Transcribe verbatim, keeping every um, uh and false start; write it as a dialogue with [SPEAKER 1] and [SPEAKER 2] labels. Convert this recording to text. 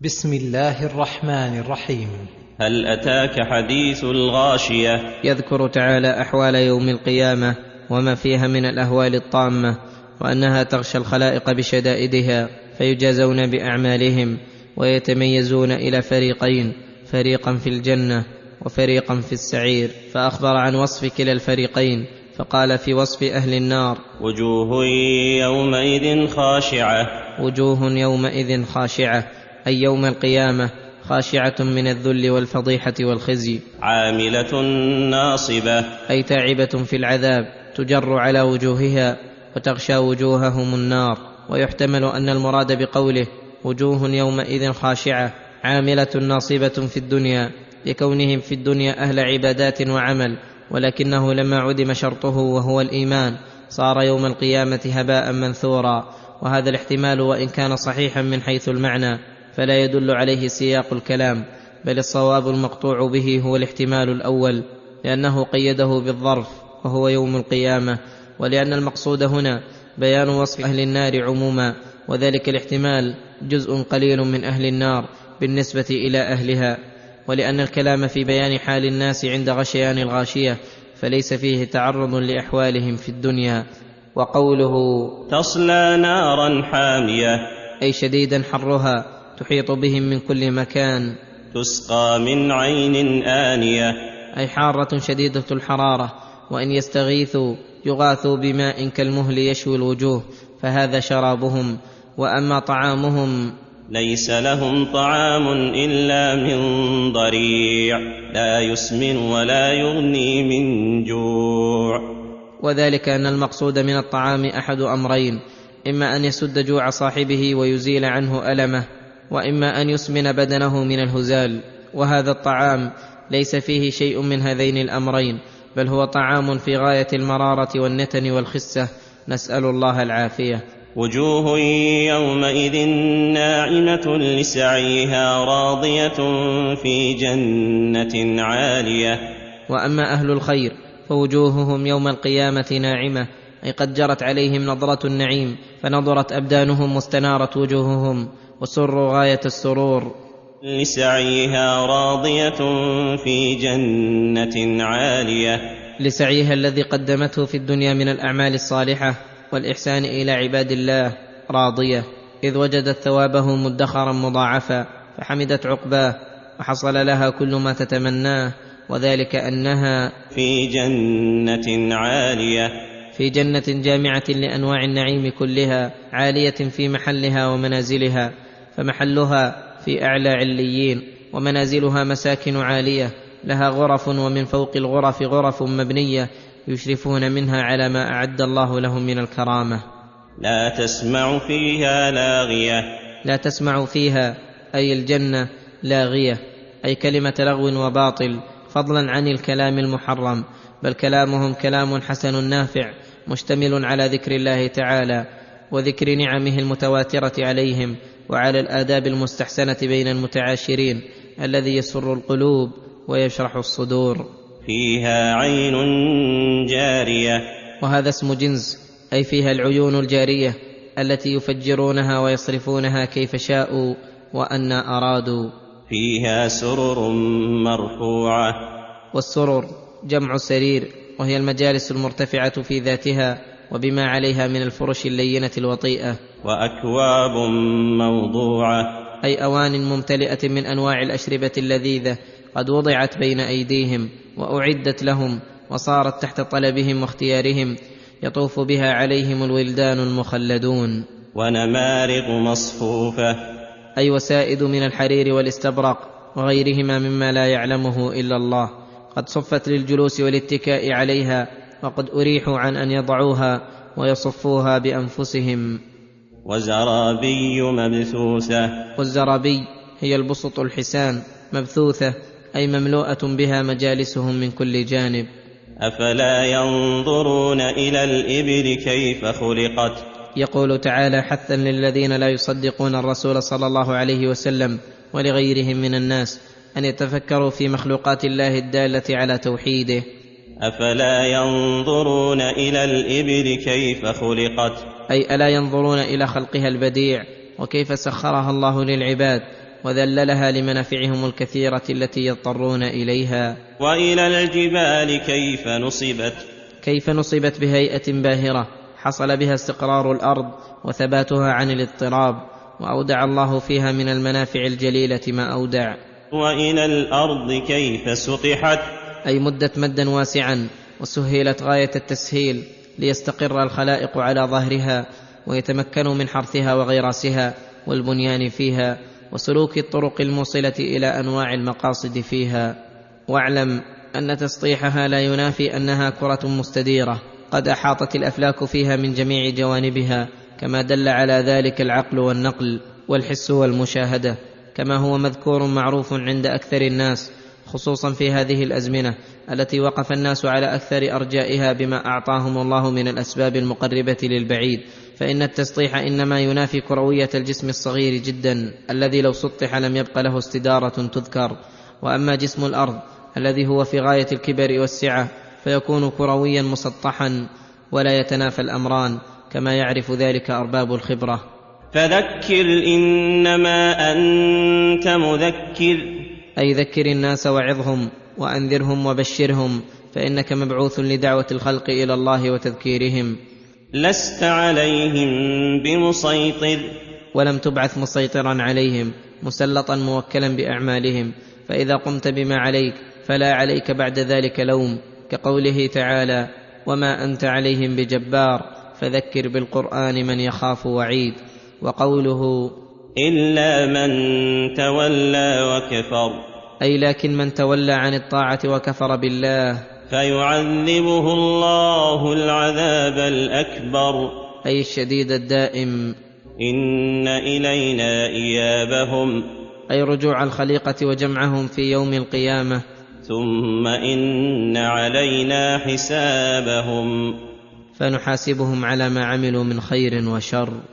[SPEAKER 1] بسم الله الرحمن الرحيم.
[SPEAKER 2] هل أتاك حديث الغاشية؟
[SPEAKER 3] يذكر تعالى أحوال يوم القيامة وما فيها من الأهوال الطامة، وأنها تغشى الخلائق بشدائدها فيجازون بأعمالهم ويتميزون إلى فريقين، فريقا في الجنة وفريقا في السعير. فأخبر عن وصف كلا الفريقين، فقال في وصف أهل النار:
[SPEAKER 2] وجوه يومئذ خاشعة.
[SPEAKER 3] وجوه يومئذ خاشعة، أي يوم القيامة خاشعة من الذل والفضيحة والخزي.
[SPEAKER 2] عاملة ناصبة،
[SPEAKER 3] أي تاعبة في العذاب، تجر على وجوهها وتغشى وجوههم النار. ويحتمل أن المراد بقوله وجوه يومئذ خاشعة عاملة ناصبة في الدنيا، لكونهم في الدنيا أهل عبادات وعمل، ولكنه لما عدم شرطه وهو الإيمان صار يوم القيامة هباء منثورا. وهذا الاحتمال وإن كان صحيحا من حيث المعنى فلا يدل عليه سياق الكلام، بل الصواب المقطوع به هو الاحتمال الأول، لأنه قيده بالظرف وهو يوم القيامة، ولأن المقصود هنا بيان وصف أهل النار عموما، وذلك الاحتمال جزء قليل من أهل النار بالنسبة إلى أهلها. ولأن الكلام في بيان حال الناس عند غشيان الغاشية فليس فيه تعرض لأحوالهم في الدنيا. وقوله
[SPEAKER 2] تصلى نارا حامية،
[SPEAKER 3] أي شديدا حرها تحيط بهم من كل مكان.
[SPEAKER 2] تسقى من عين آنية،
[SPEAKER 3] أي حارة شديدة الحرارة، وإن يستغيثوا يغاثوا بماء كالمهل يشوي الوجوه، فهذا شرابهم. وأما طعامهم
[SPEAKER 2] ليس لهم طعام إلا من ضريع، لا يسمن ولا يغني من جوع.
[SPEAKER 3] وذلك أن المقصود من الطعام أحد أمرين: إما أن يسد جوع صاحبه ويزيل عنه ألمه، وإما أن يسمن بدنه من الهزال. وهذا الطعام ليس فيه شيء من هذين الأمرين، بل هو طعام في غاية المرارة والنتن والخسة، نسأل الله العافية.
[SPEAKER 2] وجوه يومئذ ناعمة لسعيها راضية في جنة عالية.
[SPEAKER 3] وأما أهل الخير فوجوههم يوم القيامة ناعمة، أي قد جرت عليهم نظرة النعيم، فنظرت أبدانهم واستنارت وجوههم وسروا غاية السرور.
[SPEAKER 2] لسعيها راضية في جنة عالية،
[SPEAKER 3] لسعيها الذي قدمته في الدنيا من الأعمال الصالحة والإحسان إلى عباد الله راضية، إذ وجدت ثوابه مدخرا مضاعفا، فحمدت عقباه وحصل لها كل ما تتمناه، وذلك أنها
[SPEAKER 2] في جنة عالية،
[SPEAKER 3] في جنة جامعة لأنواع النعيم كلها، عالية في محلها ومنازلها، فمحلها في أعلى عليين، ومنازلها مساكن عالية لها غرف، ومن فوق الغرف غرف مبنية يشرفون منها على ما أعد الله لهم من الكرامة.
[SPEAKER 2] لا تسمع فيها لاغية،
[SPEAKER 3] لا تسمع فيها أي الجنة لاغية، أي كلمة لغو وباطل، فضلا عن الكلام المحرم، بل كلامهم كلام حسن نافع مشتمل على ذكر الله تعالى وذكر نعمه المتواترة عليهم، وعلى الآداب المستحسنة بين المتعاشرين الذي يسر القلوب ويشرح الصدور.
[SPEAKER 2] فيها عين جارية،
[SPEAKER 3] وهذا اسم جنس، أي فيها العيون الجارية التي يفجرونها ويصرفونها كيف شاءوا وأن أرادوا.
[SPEAKER 2] فيها سرر مرفوعة،
[SPEAKER 3] والسرر جمع سرير، وهي المجالس المرتفعة في ذاتها وبما عليها من الفرش اللينة الوطيئة.
[SPEAKER 2] وأكواب موضوعة،
[SPEAKER 3] أي أوان ممتلئة من أنواع الأشربة اللذيذة قد وضعت بين أيديهم وأعدت لهم وصارت تحت طلبهم واختيارهم، يطوف بها عليهم الولدان المخلدون.
[SPEAKER 2] ونمارق مصفوفة،
[SPEAKER 3] أي وسائد من الحرير والاستبرق وغيرهما مما لا يعلمه إلا الله، قد صفت للجلوس والاتكاء عليها، وقد أريحوا عن أن يضعوها ويصفوها بأنفسهم.
[SPEAKER 2] وزرابي مبثوثة،
[SPEAKER 3] والزرابي هي البسط الحسان مبثوثة، أي مملوءة بها مجالسهم من كل جانب.
[SPEAKER 2] أفلا ينظرون إلى الإبل كيف خلقت.
[SPEAKER 3] يقول تعالى حثا للذين لا يصدقون الرسول صلى الله عليه وسلم ولغيرهم من الناس أن يتفكروا في مخلوقات الله الدالة على توحيده.
[SPEAKER 2] أفلا ينظرون إلى الإبل كيف خلقت،
[SPEAKER 3] أي ألا ينظرون إلى خلقها البديع وكيف سخرها الله للعباد، وذللها لمنافعهم الكثيرة التي يضطرون إليها.
[SPEAKER 2] وإلى الجبال كيف نصبت
[SPEAKER 3] كيف نصبت بهيئة باهرة حصل بها استقرار الأرض وثباتها عن الاضطراب، وأودع الله فيها من المنافع الجليلة ما أودع.
[SPEAKER 2] وإلى الأرض كيف سطحت
[SPEAKER 3] أي مدت مدا واسعا وسهلت غاية التسهيل ليستقر الخلائق على ظهرها ويتمكنوا من حرثها وغراسها والبنيان فيها وسلوك الطرق الموصلة إلى أنواع المقاصد فيها. واعلم أن تسطيحها لا ينافي أنها كرة مستديرة قد أحاطت الأفلاك فيها من جميع جوانبها، كما دل على ذلك العقل والنقل والحس والمشاهدة، كما هو مذكور معروف عند أكثر الناس، خصوصا في هذه الأزمنة التي وقف الناس على أكثر أرجائها بما أعطاهم الله من الأسباب المقربة للبعيد. فإن التسطيح إنما ينافي كروية الجسم الصغير جدا الذي لو سطح لم يبق له استدارة تذكر. وأما جسم الأرض الذي هو في غاية الكبر والسعة فيكون كرويا مسطحا ولا يتنافى الأمران، كما يعرف ذلك أرباب الخبرة.
[SPEAKER 2] فذكر إنما أنت مذكر
[SPEAKER 3] أي ذكر الناس وعظهم وأنذرهم وبشرهم، فإنك مبعوث لدعوة الخلق إلى الله وتذكيرهم.
[SPEAKER 2] لست عليهم بمسيطر
[SPEAKER 3] ولم تبعث مسيطرا عليهم مسلطا موكلا بأعمالهم، فإذا قمت بما عليك فلا عليك بعد ذلك لوم، كقوله تعالى: وما أنت عليهم بجبار فذكر بالقرآن من يخاف وعيد. وقوله:
[SPEAKER 2] إلا من تولى وكفر
[SPEAKER 3] أي لكن من تولى عن الطاعة وكفر بالله
[SPEAKER 2] فيعذبه الله العذاب الأكبر
[SPEAKER 3] أي الشديد الدائم.
[SPEAKER 2] إن إلينا إيابهم
[SPEAKER 3] أي رجوع الخليقة وجمعهم في يوم القيامة.
[SPEAKER 2] ثم إن علينا حسابهم
[SPEAKER 3] فنحاسبهم على ما عملوا من خير وشر.